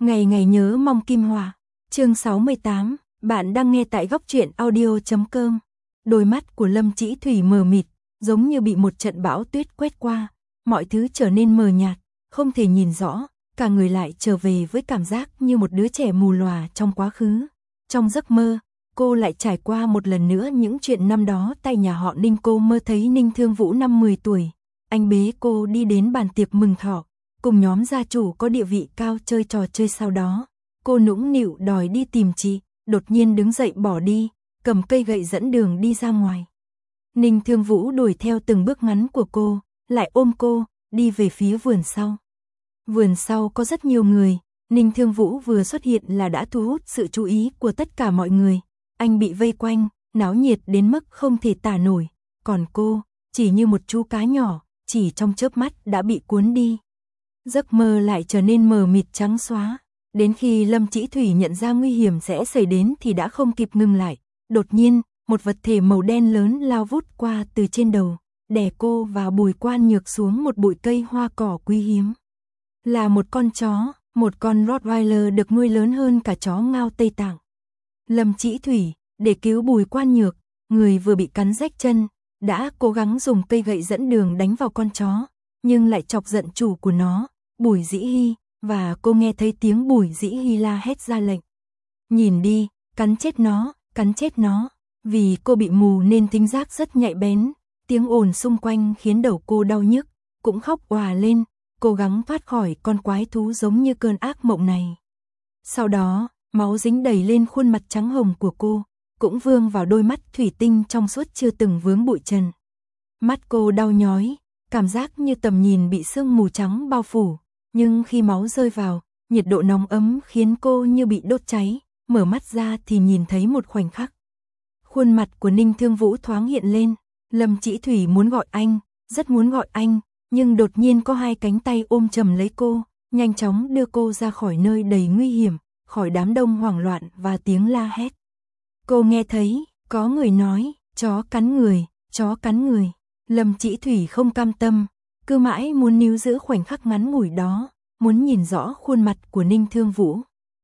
Ngày ngày nhớ mong Kim Hòa. Chương 68, bạn đang nghe tại góc truyện audio.com. Đôi mắt của Lâm Chỉ Thủy mờ mịt, giống như bị một trận bão tuyết quét qua, mọi thứ trở nên mờ nhạt, không thể nhìn rõ, cả người lại trở về với cảm giác như một đứa trẻ mù lòa trong quá khứ. Trong giấc mơ, cô lại trải qua một lần nữa những chuyện năm đó tại nhà họ Ninh. Cô mơ thấy Ninh Thương Vũ năm 10 tuổi, anh bế cô đi đến bàn tiệc mừng thọ, cùng nhóm gia chủ có địa vị cao chơi trò chơi. Sau đó, cô nũng nịu đòi đi tìm chị, đột nhiên đứng dậy bỏ đi, cầm cây gậy dẫn đường đi ra ngoài. Ninh Thương Vũ đuổi theo từng bước ngắn của cô, lại ôm cô, đi về phía vườn sau. Vườn sau có rất nhiều người, Ninh Thương Vũ vừa xuất hiện là đã thu hút sự chú ý của tất cả mọi người. Anh bị vây quanh, náo nhiệt đến mức không thể tả nổi, còn cô, chỉ như một chú cá nhỏ, chỉ trong chớp mắt đã bị cuốn đi. Giấc mơ lại trở nên mờ mịt trắng xóa, đến khi Lâm Chỉ Thủy nhận ra nguy hiểm sẽ xảy đến thì đã không kịp ngừng lại. Đột nhiên, một vật thể màu đen lớn lao vút qua từ trên đầu, đè cô và Bùi Quan Nhược xuống một bụi cây hoa cỏ quý hiếm. Là một con chó, một con Rottweiler được nuôi lớn hơn cả chó Ngao Tây Tạng. Lâm Chỉ Thủy, để cứu Bùi Quan Nhược, người vừa bị cắn rách chân, đã cố gắng dùng cây gậy dẫn đường đánh vào con chó, nhưng lại chọc giận chủ của nó, Bùi Dĩ Hy, và cô nghe thấy tiếng Bùi Dĩ Hy la hét ra lệnh. Nhìn đi, cắn chết nó, cắn chết nó. Vì cô bị mù nên thính giác rất nhạy bén, tiếng ồn xung quanh khiến đầu cô đau nhức, cũng khóc òa lên, cố gắng thoát khỏi con quái thú giống như cơn ác mộng này. Sau đó, máu dính đầy lên khuôn mặt trắng hồng của cô, cũng vương vào đôi mắt thủy tinh trong suốt chưa từng vướng bụi trần. Mắt cô đau nhói, cảm giác như tầm nhìn bị sương mù trắng bao phủ, nhưng khi máu rơi vào, nhiệt độ nóng ấm khiến cô như bị đốt cháy, mở mắt ra thì nhìn thấy một khoảnh khắc. Khuôn mặt của Ninh Thương Vũ thoáng hiện lên, Lâm Chỉ Thủy muốn gọi anh, rất muốn gọi anh, nhưng đột nhiên có hai cánh tay ôm chầm lấy cô, nhanh chóng đưa cô ra khỏi nơi đầy nguy hiểm, khỏi đám đông hoảng loạn và tiếng la hét. Cô nghe thấy, có người nói, chó cắn người, chó cắn người. Lâm Chỉ Thủy không cam tâm, cứ mãi muốn níu giữ khoảnh khắc ngắn ngủi đó, muốn nhìn rõ khuôn mặt của Ninh Thương Vũ.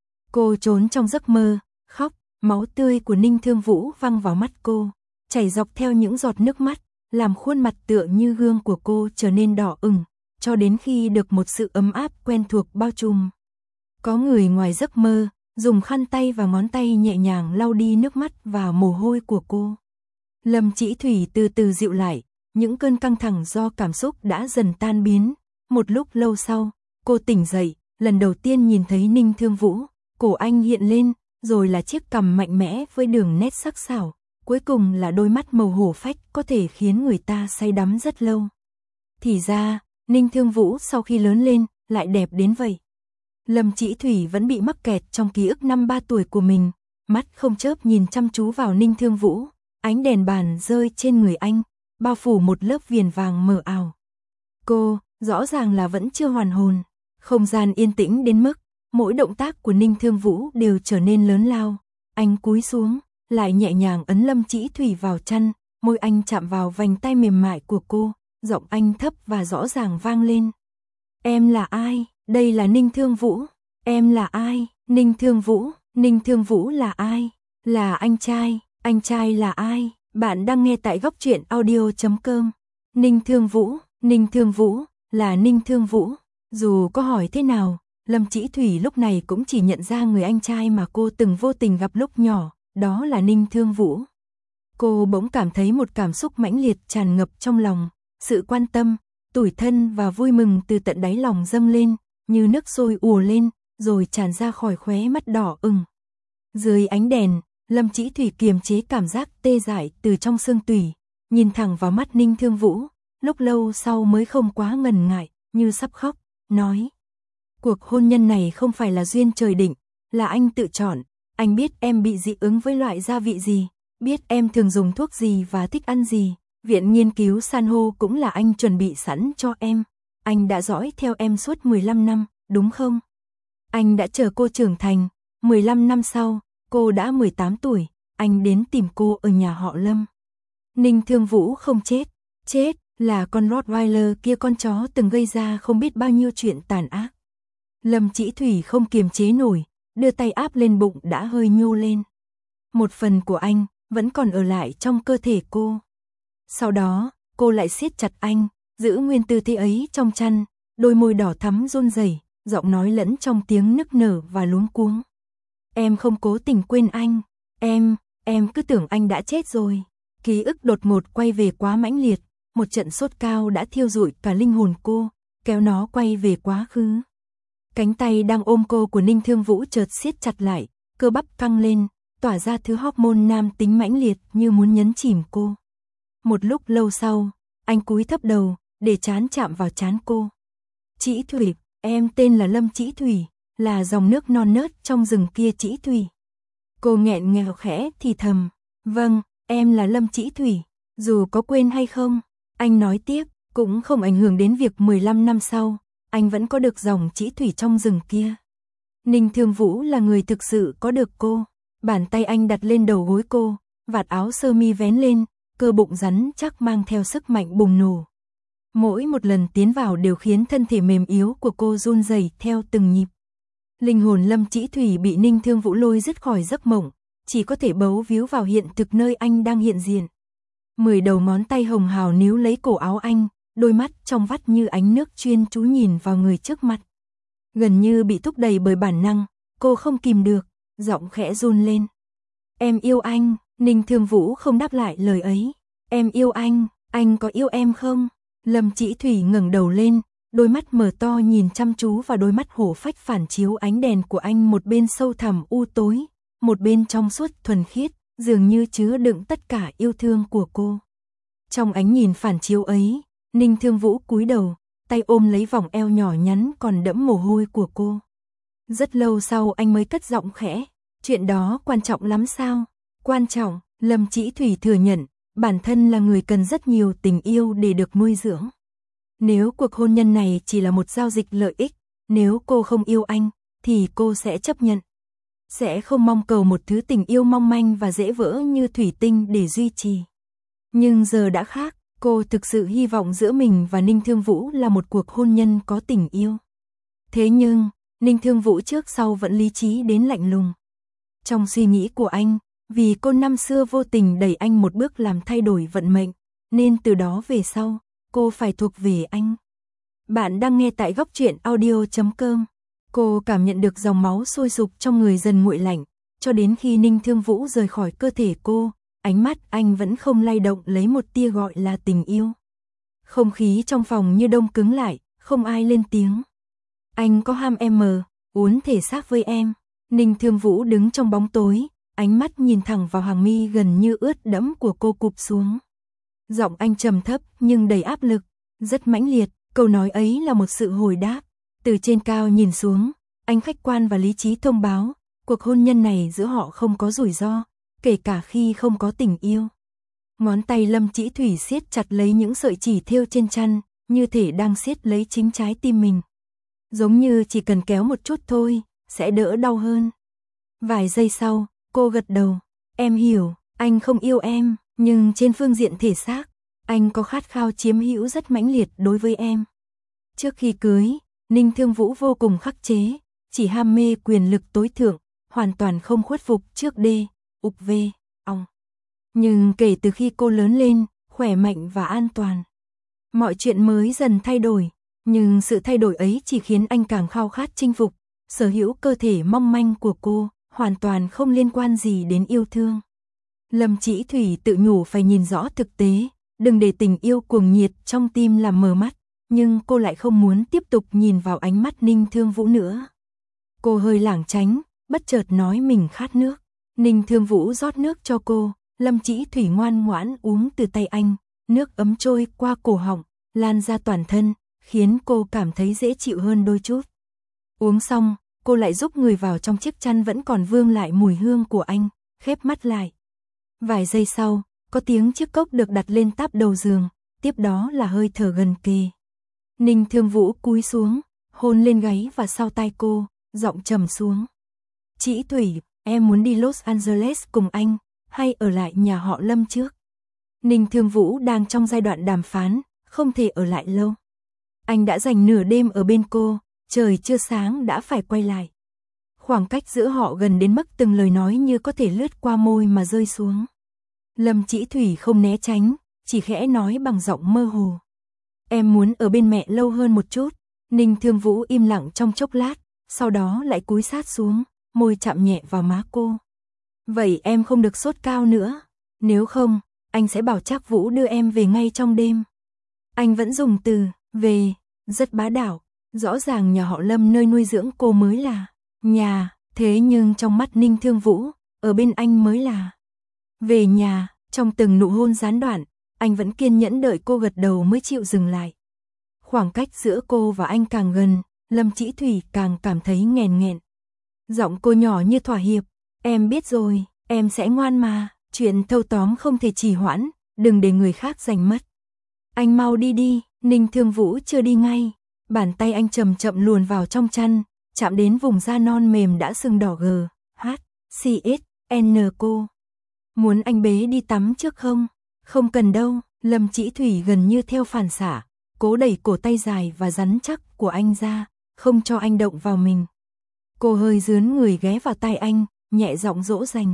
Cô trốn trong giấc mơ, khóc, máu tươi của Ninh Thương Vũ văng vào mắt cô, chảy dọc theo những giọt nước mắt, làm khuôn mặt tựa như gương của cô trở nên đỏ ửng, cho đến khi được một sự ấm áp quen thuộc bao trùm. Có người ngoài giấc mơ, dùng khăn tay và ngón tay nhẹ nhàng lau đi nước mắt và mồ hôi của cô. Lâm Chỉ Thủy từ từ dịu lại, những cơn căng thẳng do cảm xúc đã dần tan biến. Một lúc lâu sau, cô tỉnh dậy, lần đầu tiên nhìn thấy Ninh Thương Vũ, cổ anh hiện lên, rồi là chiếc cằm mạnh mẽ với đường nét sắc sảo, cuối cùng là đôi mắt màu hổ phách có thể khiến người ta say đắm rất lâu. Thì ra, Ninh Thương Vũ sau khi lớn lên, lại đẹp đến vậy. Lâm Chỉ Thủy vẫn bị mắc kẹt trong ký ức năm 3 tuổi của mình, mắt không chớp nhìn chăm chú vào Ninh Thương Vũ, ánh đèn bàn rơi trên người anh, bao phủ một lớp viền vàng mờ ảo. Cô, rõ ràng là vẫn chưa hoàn hồn, không gian yên tĩnh đến mức, mỗi động tác của Ninh Thương Vũ đều trở nên lớn lao. Anh cúi xuống, lại nhẹ nhàng ấn Lâm Chỉ Thủy vào chăn, môi anh chạm vào vành tay mềm mại của cô, giọng anh thấp và rõ ràng vang lên. Em là ai? Đây là Ninh Thương Vũ. Em là ai? Ninh Thương Vũ. Ninh Thương Vũ là ai? Là anh trai là ai? Bạn đang nghe tại góc truyện audio.com. Ninh Thương Vũ, là Ninh Thương Vũ. Dù có hỏi thế nào, Lâm Chỉ Thủy lúc này cũng chỉ nhận ra người anh trai mà cô từng vô tình gặp lúc nhỏ, đó là Ninh Thương Vũ. Cô bỗng cảm thấy một cảm xúc mãnh liệt tràn ngập trong lòng, sự quan tâm, tủi thân và vui mừng từ tận đáy lòng dâng lên, như nước sôi ùa lên, rồi tràn ra khỏi khóe mắt đỏ ửng. Dưới ánh đèn, Lâm Chỉ Thủy kiềm chế cảm giác tê dại từ trong xương tủy, nhìn thẳng vào mắt Ninh Thương Vũ, lúc lâu sau mới không quá ngần ngại, như sắp khóc, nói. Cuộc hôn nhân này không phải là duyên trời định, là anh tự chọn, anh biết em bị dị ứng với loại gia vị gì, biết em thường dùng thuốc gì và thích ăn gì, viện nghiên cứu san hô cũng là anh chuẩn bị sẵn cho em, anh đã dõi theo em suốt 15 năm, đúng không? Anh đã chờ cô trưởng thành, 15 năm sau, cô đã 18 tuổi, anh đến tìm cô ở nhà họ Lâm. Ninh Thương Vũ không chết là con Rottweiler kia, con chó từng gây ra không biết bao nhiêu chuyện tàn ác. Lâm Chỉ Thủy không kiềm chế nổi, đưa tay áp lên bụng đã hơi nhô lên. Một phần của anh vẫn còn ở lại trong cơ thể cô. Sau đó, cô lại siết chặt anh, giữ nguyên tư thế ấy trong chăn, đôi môi đỏ thắm run rẩy, giọng nói lẫn trong tiếng nức nở và luống cuống. Em không cố tình quên anh, em cứ tưởng anh đã chết rồi. Ký ức đột ngột quay về quá mãnh liệt, một trận sốt cao đã thiêu rụi cả linh hồn cô, kéo nó quay về quá khứ. Cánh tay đang ôm cô của Ninh Thương Vũ chợt siết chặt lại, cơ bắp căng lên, tỏa ra thứ hormone nam tính mãnh liệt như muốn nhấn chìm cô. Một lúc lâu sau, anh cúi thấp đầu, để trán chạm vào trán cô. Chỉ Thủy, em tên là Lâm Chỉ Thủy, là dòng nước non nớt trong rừng kia Chỉ Thủy. Cô nghẹn ngào khẽ thì thầm, vâng, em là Lâm Chỉ Thủy, dù có quên hay không, anh nói tiếp, cũng không ảnh hưởng đến việc 15 năm sau, anh vẫn có được dòng Chỉ Thủy trong rừng kia. Ninh Thương Vũ là người thực sự có được cô, bàn tay anh đặt lên đầu gối cô, vạt áo sơ mi vén lên, cơ bụng rắn chắc mang theo sức mạnh bùng nổ. Mỗi một lần tiến vào đều khiến thân thể mềm yếu của cô run rẩy theo từng nhịp. Linh hồn Lâm Chỉ Thủy bị Ninh Thương Vũ lôi dứt khỏi giấc mộng, chỉ có thể bấu víu vào hiện thực nơi anh đang hiện diện. 10 đầu ngón tay hồng hào níu lấy cổ áo anh, đôi mắt trong vắt như ánh nước chuyên chú nhìn vào người trước mặt. Gần như bị thúc đẩy bởi bản năng, cô không kìm được, giọng khẽ run lên. Em yêu anh, Ninh Thương Vũ không đáp lại lời ấy. Em yêu anh có yêu em không? Lâm Chỉ Thủy ngẩng đầu lên, đôi mắt mở to nhìn chăm chú vào đôi mắt hổ phách phản chiếu ánh đèn của anh, một bên sâu thẳm u tối, một bên trong suốt thuần khiết, dường như chứa đựng tất cả yêu thương của cô. Trong ánh nhìn phản chiếu ấy, Ninh Thương Vũ cúi đầu, tay ôm lấy vòng eo nhỏ nhắn còn đẫm mồ hôi của cô. Rất lâu sau anh mới cất giọng khẽ, chuyện đó quan trọng lắm sao? Quan trọng, Lâm Chỉ Thủy thừa nhận, bản thân là người cần rất nhiều tình yêu để được nuôi dưỡng. Nếu cuộc hôn nhân này chỉ là một giao dịch lợi ích, nếu cô không yêu anh, thì cô sẽ chấp nhận. Sẽ không mong cầu một thứ tình yêu mong manh và dễ vỡ như thủy tinh để duy trì. Nhưng giờ đã khác, cô thực sự hy vọng giữa mình và Ninh Thương Vũ là một cuộc hôn nhân có tình yêu. Thế nhưng, Ninh Thương Vũ trước sau vẫn lý trí đến lạnh lùng. Trong suy nghĩ của anh, vì cô năm xưa vô tình đẩy anh một bước làm thay đổi vận mệnh, nên từ đó về sau, cô phải thuộc về anh. Bạn đang nghe tại góc truyện audio.com. Cô cảm nhận được dòng máu sôi sục trong người dần nguội lạnh, cho đến khi Ninh Thương Vũ rời khỏi cơ thể cô, ánh mắt anh vẫn không lay động lấy một tia gọi là tình yêu. Không khí trong phòng như đông cứng lại, không ai lên tiếng. Anh có ham em uốn thể xác với em. Ninh Thương Vũ đứng trong bóng tối, ánh mắt nhìn thẳng vào hàng mi gần như ướt đẫm của cô cụp xuống. Giọng anh trầm thấp nhưng đầy áp lực, rất mãnh liệt, câu nói ấy là một sự hồi đáp. Từ trên cao nhìn xuống, anh khách quan và lý trí thông báo, cuộc hôn nhân này giữa họ không có rủi ro, kể cả khi không có tình yêu. Ngón tay Lâm Chỉ Thủy siết chặt lấy những sợi chỉ thêu trên chăn, như thể đang siết lấy chính trái tim mình. Giống như chỉ cần kéo một chút thôi, sẽ đỡ đau hơn. Vài giây sau, cô gật đầu, em hiểu, anh không yêu em, nhưng trên phương diện thể xác, anh có khát khao chiếm hữu rất mãnh liệt đối với em. Trước khi cưới, Ninh Thương Vũ vô cùng khắc chế, chỉ ham mê quyền lực tối thượng, hoàn toàn không khuất phục trước D.U.V. ông. Nhưng kể từ khi cô lớn lên, khỏe mạnh và an toàn, mọi chuyện mới dần thay đổi, nhưng sự thay đổi ấy chỉ khiến anh càng khao khát chinh phục, sở hữu cơ thể mong manh của cô, hoàn toàn không liên quan gì đến yêu thương. Lâm Chỉ Thủy tự nhủ phải nhìn rõ thực tế, đừng để tình yêu cuồng nhiệt trong tim làm mờ mắt, nhưng cô lại không muốn tiếp tục nhìn vào ánh mắt Ninh Thương Vũ nữa. Cô hơi lảng tránh, bất chợt nói mình khát nước. Ninh Thương Vũ rót nước cho cô, Lâm Chỉ Thủy ngoan ngoãn uống từ tay anh, nước ấm trôi qua cổ họng, lan ra toàn thân, khiến cô cảm thấy dễ chịu hơn đôi chút. Uống xong, cô lại giúp người vào trong chiếc chăn vẫn còn vương lại mùi hương của anh, khép mắt lại. Vài giây sau, có tiếng chiếc cốc được đặt lên táp đầu giường, tiếp đó là hơi thở gần kề. Ninh Thương Vũ cúi xuống, hôn lên gáy và sau tai cô, giọng trầm xuống. Chỉ Thủy, em muốn đi Los Angeles cùng anh, hay ở lại nhà họ Lâm trước? Ninh Thương Vũ đang trong giai đoạn đàm phán, không thể ở lại lâu. Anh đã dành nửa đêm ở bên cô, trời chưa sáng đã phải quay lại. Khoảng cách giữa họ gần đến mức từng lời nói như có thể lướt qua môi mà rơi xuống. Lâm Chỉ Thủy không né tránh, chỉ khẽ nói bằng giọng mơ hồ. Em muốn ở bên mẹ lâu hơn một chút. Ninh Thương Vũ im lặng trong chốc lát, sau đó lại cúi sát xuống, môi chạm nhẹ vào má cô. Vậy em không được sốt cao nữa, nếu không, anh sẽ bảo Trác Vũ đưa em về ngay trong đêm. Anh vẫn dùng từ về, rất bá đạo, rõ ràng nhà họ Lâm nơi nuôi dưỡng cô mới là nhà, thế nhưng trong mắt Ninh Thương Vũ, ở bên anh mới là về nhà. Trong từng nụ hôn gián đoạn, anh vẫn kiên nhẫn đợi cô gật đầu mới chịu dừng lại. Khoảng cách giữa cô và anh càng gần, Lâm Chỉ Thủy càng cảm thấy nghẹn nghẹn. Giọng cô nhỏ như thỏa hiệp, em biết rồi, em sẽ ngoan mà, chuyện thâu tóm không thể trì hoãn, đừng để người khác giành mất. Anh mau đi đi. Ninh Thương Vũ chưa đi ngay, bàn tay anh chậm chậm luồn vào trong chăn, chạm đến vùng da non mềm đã sưng đỏ gờ. Cô muốn anh bế đi tắm trước không? Không cần đâu. Lâm Chỉ Thủy gần như theo phản xạ, cố đẩy cổ tay dài và rắn chắc của anh ra, không cho anh động vào mình. Cô hơi dướn người ghé vào tai anh, nhẹ giọng dỗ dành.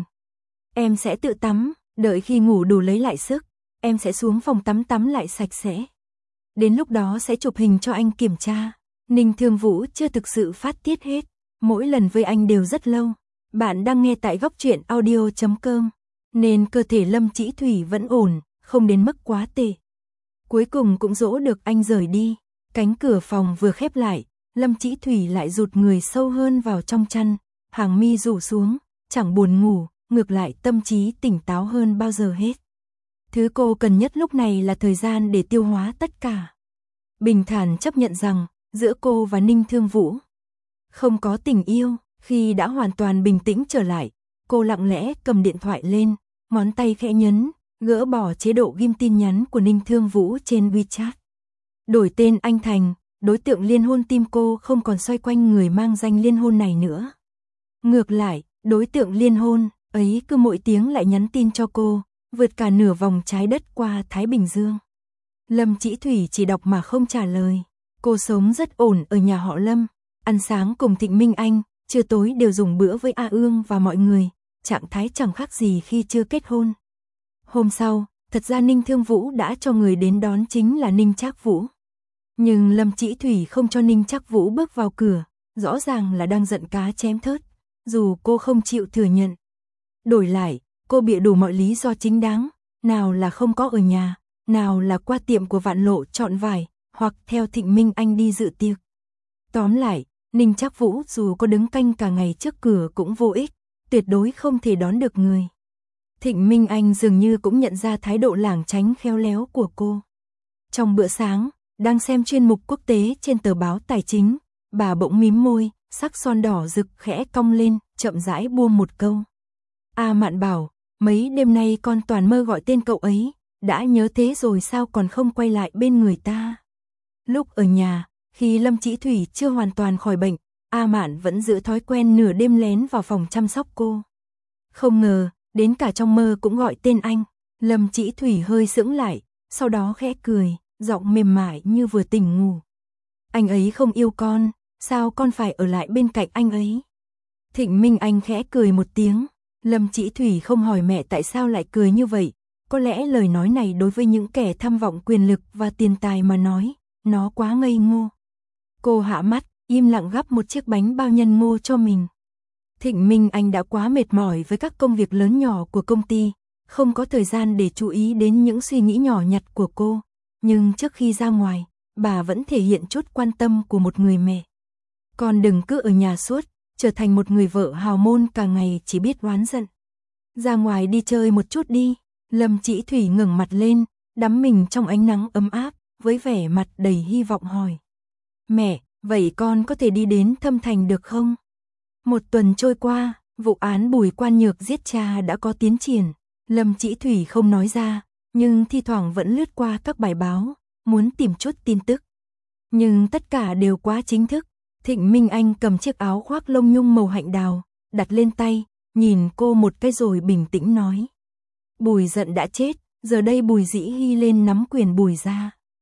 Em sẽ tự tắm, đợi khi ngủ đủ lấy lại sức, em sẽ xuống phòng tắm lại sạch sẽ. Đến lúc đó sẽ chụp hình cho anh kiểm tra. Ninh Thương Vũ chưa thực sự phát tiết hết, mỗi lần với anh đều rất lâu. Bạn đang nghe tại Góc Truyện Audio.com, nên cơ thể Lâm Chỉ Thủy vẫn ổn, không đến mức quá tệ. Cuối cùng cũng dỗ được anh rời đi. Cánh cửa phòng vừa khép lại, Lâm Chỉ Thủy lại rụt người sâu hơn vào trong chăn, hàng mi rủ xuống, chẳng buồn ngủ, ngược lại tâm trí tỉnh táo hơn bao giờ hết. Thứ cô cần nhất lúc này là thời gian để tiêu hóa tất cả. Bình thản chấp nhận rằng, giữa cô và Ninh Thương Vũ không có tình yêu. Khi đã hoàn toàn bình tĩnh trở lại, cô lặng lẽ cầm điện thoại lên, ngón tay khẽ nhấn, gỡ bỏ chế độ ghim tin nhắn của Ninh Thương Vũ trên WeChat. Đổi tên anh thành, đối tượng liên hôn tim cô không còn xoay quanh người mang danh liên hôn này nữa. Ngược lại, đối tượng liên hôn ấy cứ mỗi tiếng lại nhắn tin cho cô, vượt cả nửa vòng trái đất qua Thái Bình Dương. Lâm Chỉ Thủy chỉ đọc mà không trả lời. Cô sống rất ổn ở nhà họ Lâm, ăn sáng cùng Thịnh Minh Anh, trưa tối đều dùng bữa với A Ương và mọi người, trạng thái chẳng khác gì khi chưa kết hôn. Hôm sau, thật ra Ninh Thương Vũ đã cho người đến đón, chính là Ninh Trác Vũ. Nhưng Lâm Chỉ Thủy không cho Ninh Trác Vũ bước vào cửa, rõ ràng là đang giận cá chém thớt, dù cô không chịu thừa nhận. Đổi lại, cô bịa đủ mọi lý do chính đáng, nào là không có ở nhà, nào là qua tiệm của Vạn Lộ chọn vải, hoặc theo Thịnh Minh Anh đi dự tiệc. Tóm lại, Ninh Trác Vũ dù có đứng canh cả ngày trước cửa cũng vô ích, tuyệt đối không thể đón được người. Thịnh Minh Anh dường như cũng nhận ra thái độ lảng tránh khéo léo của cô. Trong bữa sáng, đang xem chuyên mục quốc tế trên tờ báo Tài chính, bà bỗng mím môi, sắc son đỏ rực khẽ cong lên, chậm rãi buông một câu. A Mạn bảo, mấy đêm nay con toàn mơ gọi tên cậu ấy, đã nhớ thế rồi sao còn không quay lại bên người ta. Lúc ở nhà, khi Lâm Chỉ Thủy chưa hoàn toàn khỏi bệnh, A Mạn vẫn giữ thói quen nửa đêm lén vào phòng chăm sóc cô. Không ngờ, đến cả trong mơ cũng gọi tên anh. Lâm Chỉ Thủy hơi sững lại, sau đó khẽ cười, giọng mềm mại như vừa tỉnh ngủ. Anh ấy không yêu con, sao con phải ở lại bên cạnh anh ấy? Thịnh Minh Anh khẽ cười một tiếng. Lâm Chỉ Thủy không hỏi mẹ tại sao lại cười như vậy. Có lẽ lời nói này đối với những kẻ tham vọng quyền lực và tiền tài mà nói, nó quá ngây ngô. Cô hạ mắt, im lặng gắp một chiếc bánh bao nhân ngô cho mình. Thịnh Minh Anh đã quá mệt mỏi với các công việc lớn nhỏ của công ty, không có thời gian để chú ý đến những suy nghĩ nhỏ nhặt của cô. Nhưng trước khi ra ngoài, bà vẫn thể hiện chút quan tâm của một người mẹ. Con đừng cứ ở nhà suốt, trở thành một người vợ hào môn cả ngày chỉ biết oán giận. Ra ngoài đi chơi một chút đi. Lâm Chỉ Thủy ngẩng mặt lên, đắm mình trong ánh nắng ấm áp, với vẻ mặt đầy hy vọng hỏi. Mẹ, vậy con có thể đi đến Thâm Thành được không? Một tuần trôi qua, vụ án Bùi Quan Nhược giết cha đã có tiến triển. Lâm Chỉ Thủy không nói ra, nhưng thi thoảng vẫn lướt qua các bài báo, muốn tìm chút tin tức. Nhưng tất cả đều quá chính thức. Thịnh Minh Anh cầm chiếc áo khoác lông nhung màu hạnh đào, đặt lên tay, nhìn cô một cái rồi bình tĩnh nói. Bùi Giận đã chết, giờ đây Bùi Dĩ Hy lên nắm quyền Bùi gia.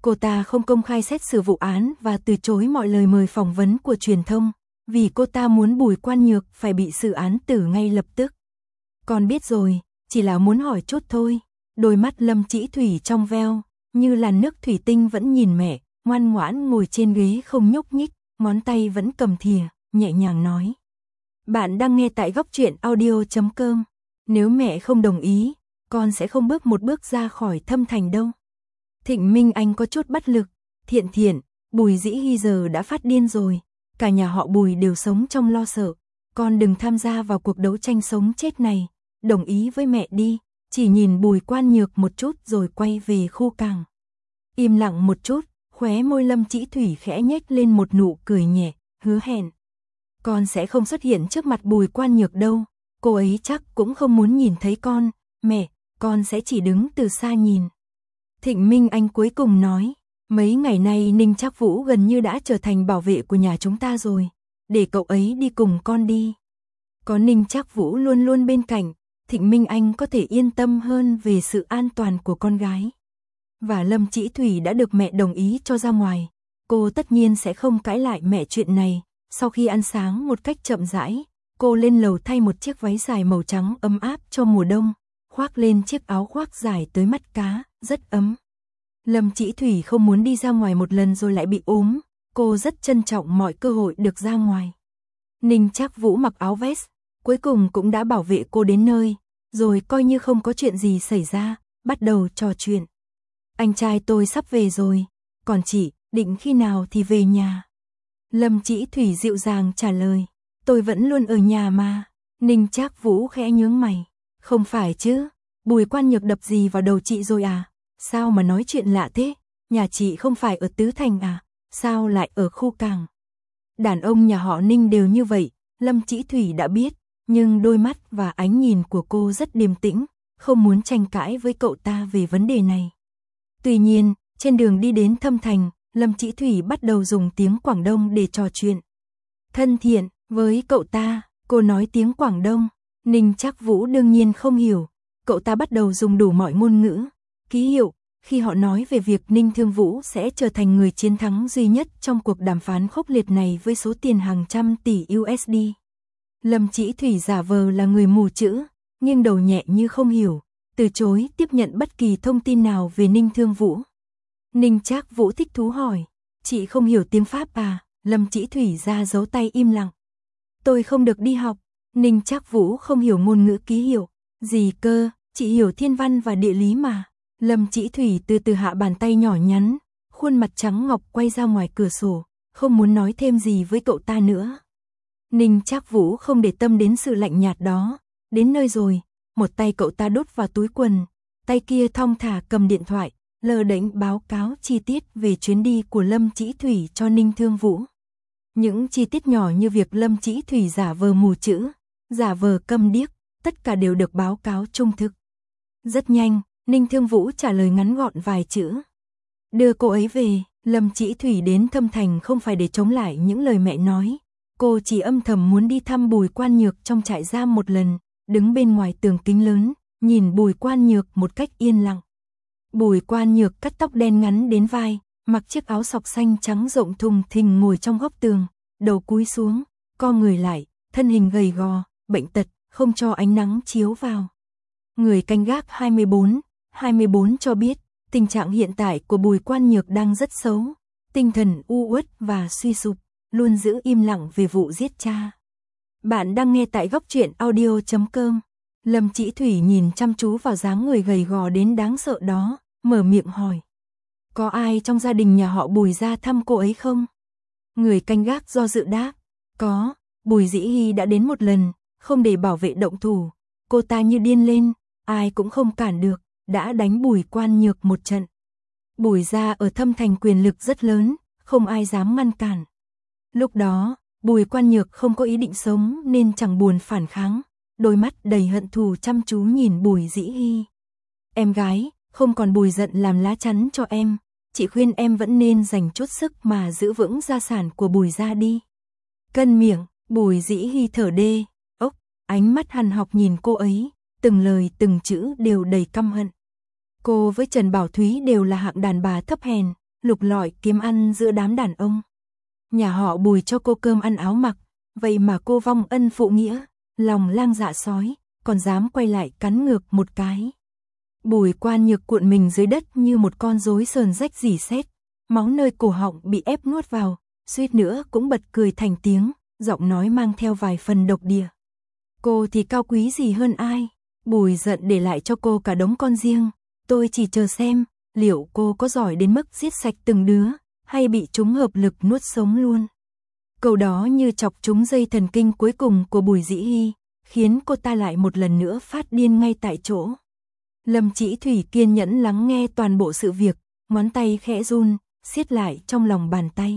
Cô ta không công khai xét xử vụ án và từ chối mọi lời mời phỏng vấn của truyền thông, vì cô ta muốn Bùi Quan Nhược phải bị xử án tử ngay lập tức. Con biết rồi, chỉ là muốn hỏi chút thôi. Đôi mắt Lâm Chỉ Thủy trong veo, như làn nước thủy tinh vẫn nhìn mẹ, ngoan ngoãn ngồi trên ghế không nhúc nhích, ngón tay vẫn cầm thìa, nhẹ nhàng nói. Bạn đang nghe tại góc truyện audio.com. Nếu mẹ không đồng ý, con sẽ không bước một bước ra khỏi Thâm Thành đâu. Thịnh Minh Anh có chút bất lực. Thiện, Bùi Dĩ Hy giờ đã phát điên rồi. Cả nhà họ Bùi đều sống trong lo sợ. Con đừng tham gia vào cuộc đấu tranh sống chết này. Đồng ý với mẹ đi. Chỉ nhìn Bùi Quan Nhược một chút rồi quay về khu cảng. Im lặng một chút, khóe môi Lâm Chỉ Thủy khẽ nhếch lên một nụ cười nhẹ, hứa hẹn. Con sẽ không xuất hiện trước mặt Bùi Quan Nhược đâu. Cô ấy chắc cũng không muốn nhìn thấy con. Mẹ, con sẽ chỉ đứng từ xa nhìn. Thịnh Minh Anh cuối cùng nói. Mấy ngày nay Ninh Trác Vũ gần như đã trở thành bảo vệ của nhà chúng ta rồi. Để cậu ấy đi cùng con đi. Có Ninh Trác Vũ luôn luôn bên cạnh, Thịnh Minh Anh có thể yên tâm hơn về sự an toàn của con gái. Và Lâm Chỉ Thủy đã được mẹ đồng ý cho ra ngoài. Cô tất nhiên sẽ không cãi lại mẹ chuyện này. Sau khi ăn sáng một cách chậm rãi, cô lên lầu thay một chiếc váy dài màu trắng ấm áp cho mùa đông, khoác lên chiếc áo khoác dài tới mắt cá, rất ấm. Lâm Chỉ Thủy không muốn đi ra ngoài một lần rồi lại bị ốm, cô rất trân trọng mọi cơ hội được ra ngoài. Ninh Trác Vũ mặc áo vest, cuối cùng cũng đã bảo vệ cô đến nơi, rồi coi như không có chuyện gì xảy ra, bắt đầu trò chuyện. Anh trai tôi sắp về rồi, còn chị, định khi nào thì về nhà? Lâm Chỉ Thủy dịu dàng trả lời, tôi vẫn luôn ở nhà mà. Ninh Trác Vũ khẽ nhướng mày, không phải chứ, Bùi Quan Nhược đập gì vào đầu chị rồi à? Sao mà nói chuyện lạ thế? Nhà chị không phải ở Tứ Thành à? Sao lại ở khu cảng? Đàn ông nhà họ Ninh đều như vậy, Lâm Chỉ Thủy đã biết, nhưng đôi mắt và ánh nhìn của cô rất điềm tĩnh, không muốn tranh cãi với cậu ta về vấn đề này. Tuy nhiên, trên đường đi đến Thâm Thành, Lâm Chỉ Thủy bắt đầu dùng tiếng Quảng Đông để trò chuyện. Thân thiện, với cậu ta, cô nói tiếng Quảng Đông, Ninh Trác Vũ đương nhiên không hiểu, cậu ta bắt đầu dùng đủ mọi ngôn ngữ, ký hiệu, khi họ nói về việc Ninh Thương Vũ sẽ trở thành người chiến thắng duy nhất trong cuộc đàm phán khốc liệt này với số tiền hàng trăm tỷ USD. Lâm Chỉ Thủy giả vờ là người mù chữ, nghiêng đầu nhẹ như không hiểu, từ chối tiếp nhận bất kỳ thông tin nào về Ninh Thương Vũ. Ninh Trác Vũ thích thú hỏi, chị không hiểu tiếng Pháp à? Lâm Chỉ Thủy ra dấu tay im lặng. Tôi không được đi học. Ninh Trác Vũ không hiểu ngôn ngữ ký hiệu. Gì cơ, chị hiểu thiên văn và địa lý mà. Lâm Chỉ Thủy từ từ hạ bàn tay nhỏ nhắn, khuôn mặt trắng ngọc quay ra ngoài cửa sổ, không muốn nói thêm gì với cậu ta nữa. Ninh Trác Vũ không để tâm đến sự lạnh nhạt đó. Đến nơi rồi, một tay cậu ta đút vào túi quần, tay kia thong thả cầm điện thoại, lờ đễnh báo cáo chi tiết về chuyến đi của Lâm Chỉ Thủy cho Ninh Thương Vũ. Những chi tiết nhỏ như việc Lâm Chỉ Thủy giả vờ mù chữ, giả vờ câm điếc, tất cả đều được báo cáo trung thực. Rất nhanh, Ninh Thương Vũ trả lời ngắn gọn vài chữ. Đưa cô ấy về. Lâm Chỉ Thủy đến Thâm Thành không phải để chống lại những lời mẹ nói. Cô chỉ âm thầm muốn đi thăm Bùi Quan Nhược trong trại giam một lần, đứng bên ngoài tường kính lớn, nhìn Bùi Quan Nhược một cách yên lặng. Bùi Quan Nhược cắt tóc đen ngắn đến vai, mặc chiếc áo sọc xanh trắng rộng thùng thình ngồi trong góc tường, đầu cúi xuống, co người lại, thân hình gầy gò, bệnh tật, không cho ánh nắng chiếu vào. Người canh gác 24 cho biết, tình trạng hiện tại của Bùi Quan Nhược đang rất xấu, tinh thần u uất và suy sụp, luôn giữ im lặng về vụ giết cha. Bạn đang nghe tại góc truyện audio.com. Lâm Chỉ Thủy nhìn chăm chú vào dáng người gầy gò đến đáng sợ đó, mở miệng hỏi. Có ai trong gia đình nhà họ Bùi ra thăm cô ấy không? Người canh gác do dự đáp. Có, Bùi Dĩ Hy đã đến một lần, không để bảo vệ động thủ. Cô ta như điên lên, ai cũng không cản được, đã đánh Bùi Quan Nhược một trận. Bùi gia ở Thâm Thành quyền lực rất lớn, không ai dám ngăn cản. Lúc đó, Bùi Quan Nhược không có ý định sống nên chẳng buồn phản kháng, đôi mắt đầy hận thù chăm chú nhìn Bùi Dĩ Hy. Em gái, không còn Bùi giận làm lá chắn cho em, chị khuyên em vẫn nên dành chút sức mà giữ vững gia sản của Bùi gia đi. Cân miệng, Bùi Dĩ Hy thở đê, ánh mắt hằn học nhìn cô ấy, từng lời từng chữ đều đầy căm hận. Cô với Trần Bảo Thúy đều là hạng đàn bà thấp hèn, lục lọi kiếm ăn giữa đám đàn ông. Nhà họ Bùi cho cô cơm ăn áo mặc, vậy mà cô vong ân phụ nghĩa, lòng lang dạ sói, còn dám quay lại cắn ngược một cái. Bùi Quan Nhược cuộn mình dưới đất như một con rối sờn rách rỉ sét, máu nơi cổ họng bị ép nuốt vào, suýt nữa cũng bật cười thành tiếng, giọng nói mang theo vài phần độc địa. Cô thì cao quý gì hơn ai? Bùi giận để lại cho cô cả đống con riêng, tôi chỉ chờ xem, liệu cô có giỏi đến mức giết sạch từng đứa, hay bị chúng hợp lực nuốt sống luôn. Câu đó như chọc trúng dây thần kinh cuối cùng của Bùi Dĩ Hy, khiến cô ta lại một lần nữa phát điên ngay tại chỗ. Lâm Chỉ Thủy kiên nhẫn lắng nghe toàn bộ sự việc, ngón tay khẽ run, siết lại trong lòng bàn tay.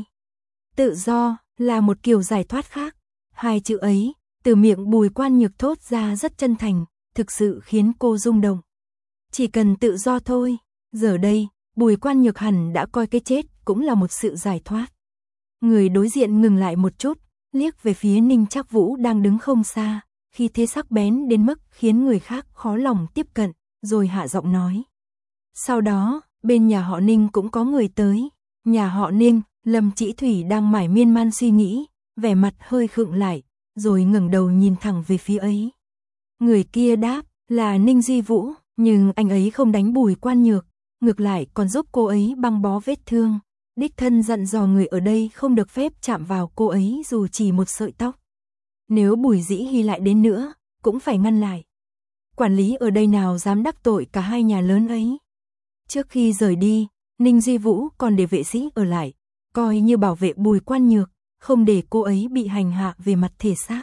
Tự do là một kiểu giải thoát khác. Hai chữ ấy, từ miệng Bùi Quan Nhược thốt ra rất chân thành, thực sự khiến cô rung động. Chỉ cần tự do thôi, giờ đây, Bùi Quan Nhược hẳn đã coi cái chết cũng là một sự giải thoát. Người đối diện ngừng lại một chút, liếc về phía Ninh Trác Vũ đang đứng không xa, khi thế sắc bén đến mức khiến người khác khó lòng tiếp cận, rồi hạ giọng nói. Sau đó, bên nhà họ Ninh cũng có người tới. Nhà họ Ninh, Lâm Chỉ Thủy đang mải miên man suy nghĩ, vẻ mặt hơi khựng lại, rồi ngẩng đầu nhìn thẳng về phía ấy. Người kia đáp là Ninh Duy Vũ, nhưng anh ấy không đánh Bùi Quan Nhược, ngược lại còn giúp cô ấy băng bó vết thương. Đích thân dặn dò người ở đây không được phép chạm vào cô ấy dù chỉ một sợi tóc. Nếu Bùi Dĩ Hy lại đến nữa, cũng phải ngăn lại. Quản lý ở đây nào dám đắc tội cả hai nhà lớn ấy. Trước khi rời đi, Ninh Duy Vũ còn để vệ sĩ ở lại, coi như bảo vệ Bùi Quan Nhược, không để cô ấy bị hành hạ về mặt thể xác.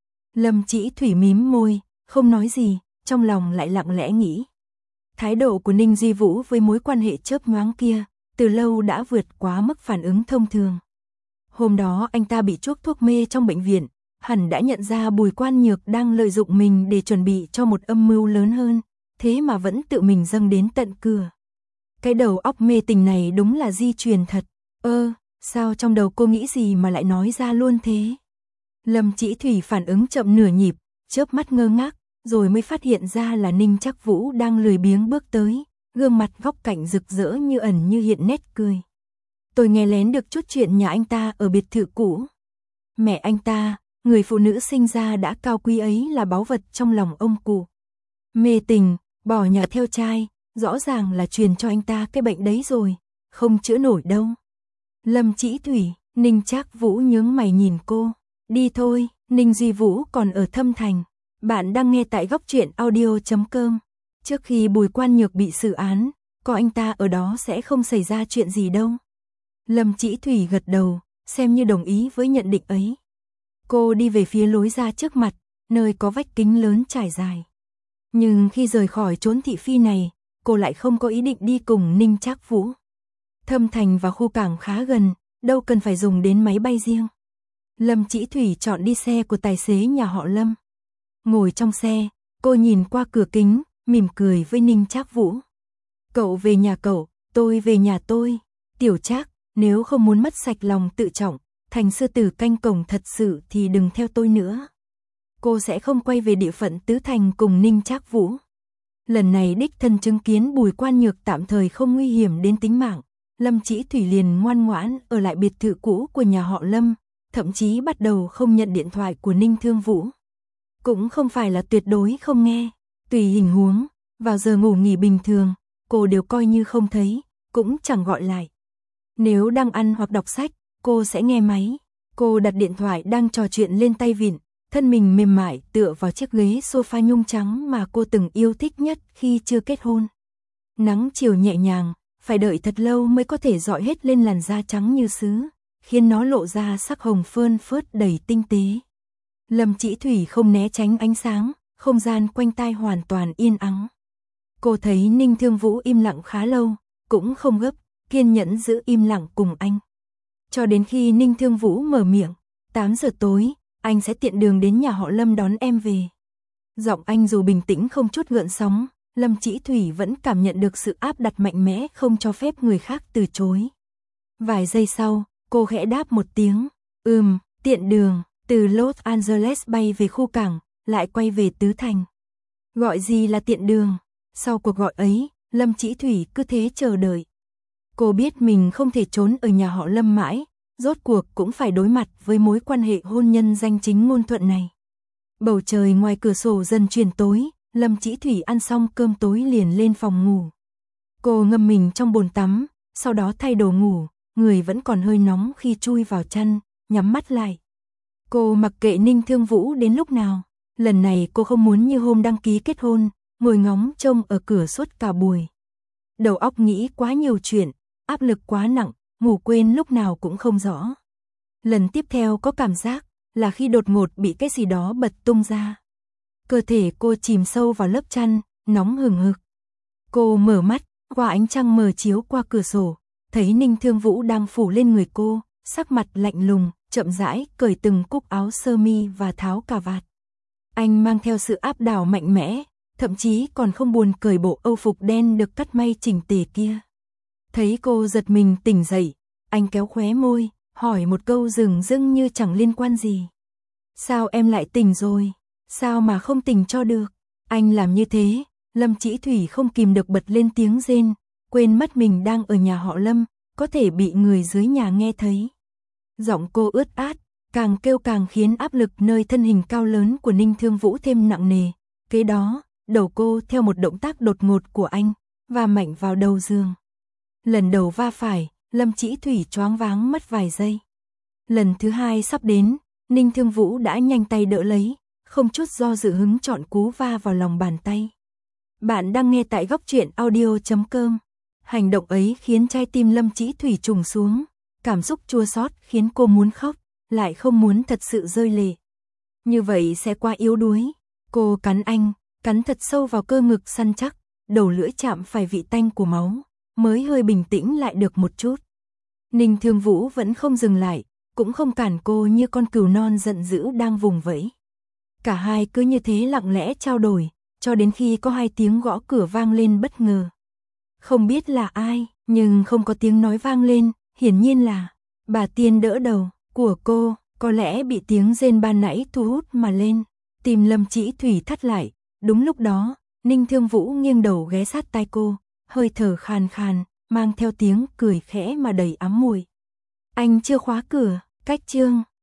Lâm Chỉ Thủy mím môi, không nói gì, trong lòng lại lặng lẽ nghĩ. Thái độ của Ninh Duy Vũ với mối quan hệ chớp nhoáng kia, từ lâu đã vượt quá mức phản ứng thông thường. Hôm đó anh ta bị chuốc thuốc mê trong bệnh viện, hẳn đã nhận ra Bùi Quan Nhược đang lợi dụng mình để chuẩn bị cho một âm mưu lớn hơn, thế mà vẫn tự mình dâng đến tận cửa. Cái đầu óc mê tình này đúng là di truyền thật. Sao trong đầu cô nghĩ gì mà lại nói ra luôn thế? Lâm Chỉ Thủy phản ứng chậm nửa nhịp, chớp mắt ngơ ngác, rồi mới phát hiện ra là Ninh Trác Vũ đang lười biếng bước tới, gương mặt góc cạnh rực rỡ như ẩn như hiện nét cười. Tôi nghe lén được chút chuyện nhà anh ta ở biệt thự cũ. Mẹ anh ta, người phụ nữ sinh ra đã cao quý ấy là báu vật trong lòng ông cụ. Mê tình, bỏ nhà theo trai, rõ ràng là truyền cho anh ta cái bệnh đấy rồi, không chữa nổi đâu. Lâm Chỉ Thủy, Ninh Trác Vũ nhướng mày nhìn cô. Đi thôi, Ninh Duy Vũ còn ở Thâm Thành. Bạn đang nghe tại góc truyện audio.com. Trước khi Bùi Quan Nhược bị xử án, có anh ta ở đó sẽ không xảy ra chuyện gì đâu. Lâm Chỉ Thủy gật đầu, xem như đồng ý với nhận định ấy. Cô đi về phía lối ra trước mặt, nơi có vách kính lớn trải dài. Nhưng khi rời khỏi chốn thị phi này, cô lại không có ý định đi cùng Ninh Trác Vũ. Thâm Thành và khu cảng khá gần, đâu cần phải dùng đến máy bay riêng. Lâm Chỉ Thủy chọn đi xe của tài xế nhà họ Lâm. Ngồi trong xe, cô nhìn qua cửa kính, mỉm cười với Ninh Trác Vũ. Cậu về nhà cậu, tôi về nhà tôi. Tiểu Trác, nếu không muốn mất sạch lòng tự trọng, thành sư tử canh cổng thật sự thì đừng theo tôi nữa. Cô sẽ không quay về địa phận Tứ Thành cùng Ninh Trác Vũ. Lần này đích thân chứng kiến Bùi Quan Nhược tạm thời không nguy hiểm đến tính mạng, Lâm Chỉ Thủy liền ngoan ngoãn ở lại biệt thự cũ của nhà họ Lâm, thậm chí bắt đầu không nhận điện thoại của Ninh Thương Vũ. Cũng không phải là tuyệt đối không nghe, tùy hình huống, vào giờ ngủ nghỉ bình thường, cô đều coi như không thấy, cũng chẳng gọi lại. Nếu đang ăn hoặc đọc sách, cô sẽ nghe máy. Cô đặt điện thoại đang trò chuyện lên tay vịn, thân mình mềm mại tựa vào chiếc ghế sofa nhung trắng mà cô từng yêu thích nhất khi chưa kết hôn. Nắng chiều nhẹ nhàng, phải đợi thật lâu mới có thể rọi hết lên làn da trắng như sứ, khiến nó lộ ra sắc hồng phơn phớt đầy tinh tế. Lâm Chỉ Thủy không né tránh ánh sáng, không gian quanh tai hoàn toàn yên ắng. Cô thấy Ninh Thương Vũ im lặng khá lâu, cũng không gấp, kiên nhẫn giữ im lặng cùng anh. Cho đến khi Ninh Thương Vũ mở miệng, 8 giờ tối, anh sẽ tiện đường đến nhà họ Lâm đón em về. Giọng anh dù bình tĩnh không chút gợn sóng, Lâm Chỉ Thủy vẫn cảm nhận được sự áp đặt mạnh mẽ không cho phép người khác từ chối. Vài giây sau, cô khẽ đáp một tiếng, tiện đường, từ Los Angeles bay về khu cảng, lại quay về Tứ Thành. Gọi gì là tiện đường? Sau cuộc gọi ấy, Lâm Chỉ Thủy cứ thế chờ đợi. Cô biết mình không thể trốn ở nhà họ Lâm mãi, rốt cuộc cũng phải đối mặt với mối quan hệ hôn nhân danh chính ngôn thuận này. Bầu trời ngoài cửa sổ dần chuyển tối, Lâm Chỉ Thủy ăn xong cơm tối liền lên phòng ngủ. Cô ngâm mình trong bồn tắm, sau đó thay đồ ngủ, người vẫn còn hơi nóng khi chui vào chăn, nhắm mắt lại. Cô mặc kệ Ninh Thương Vũ đến lúc nào, lần này cô không muốn như hôm đăng ký kết hôn, ngồi ngóng trông ở cửa suốt cả buổi. Đầu óc nghĩ quá nhiều chuyện, áp lực quá nặng, ngủ quên lúc nào cũng không rõ. Lần tiếp theo có cảm giác là khi đột ngột bị cái gì đó bật tung ra. Cơ thể cô chìm sâu vào lớp chăn, nóng hừng hực. Cô mở mắt, qua ánh trăng mờ chiếu qua cửa sổ, thấy Ninh Thương Vũ đang phủ lên người cô, sắc mặt lạnh lùng, chậm rãi cởi từng cúc áo sơ mi và tháo cà vạt. Anh mang theo sự áp đảo mạnh mẽ, thậm chí còn không buồn cởi bộ âu phục đen được cắt may chỉnh tề kia. Thấy cô giật mình tỉnh dậy, anh kéo khóe môi, hỏi một câu dửng dưng như chẳng liên quan gì. Sao em lại tỉnh rồi? Sao mà không tỉnh cho được? Anh làm như thế, Lâm Chỉ Thủy không kìm được bật lên tiếng rên, quên mất mình đang ở nhà họ Lâm, có thể bị người dưới nhà nghe thấy. Giọng cô ướt át, càng kêu càng khiến áp lực nơi thân hình cao lớn của Ninh Thương Vũ thêm nặng nề. Kế đó, đầu cô theo một động tác đột ngột của anh, va mạnh vào đầu giường. Lần đầu va phải, Lâm Chỉ Thủy choáng váng mất vài giây. Lần thứ hai sắp đến, Ninh Thương Vũ đã nhanh tay đỡ lấy, không chút do dự hứng chọn cú va vào lòng bàn tay. Bạn đang nghe tại góc truyện audio.com. Hành động ấy khiến trái tim Lâm Chỉ Thủy trùng xuống, cảm xúc chua xót khiến cô muốn khóc, lại không muốn thật sự rơi lệ. Như vậy sẽ quá yếu đuối. Cô cắn anh, cắn thật sâu vào cơ ngực săn chắc, đầu lưỡi chạm phải vị tanh của máu, mới hơi bình tĩnh lại được một chút. Ninh Thương Vũ vẫn không dừng lại, cũng không cản cô như con cừu non giận dữ đang vùng vẫy. Cả hai cứ như thế lặng lẽ trao đổi, cho đến khi có hai tiếng gõ cửa vang lên bất ngờ. Không biết là ai, nhưng không có tiếng nói vang lên, hiển nhiên là bà Tiên đỡ đầu của cô, có lẽ bị tiếng rên ban nãy thu hút mà lên. Tim Lâm Chỉ Thủy thắt lại, đúng lúc đó, Ninh Thương Vũ nghiêng đầu ghé sát tai cô, hơi thở khàn khàn, mang theo tiếng cười khẽ mà đầy ám mùi. Anh chưa khóa cửa, cách chương.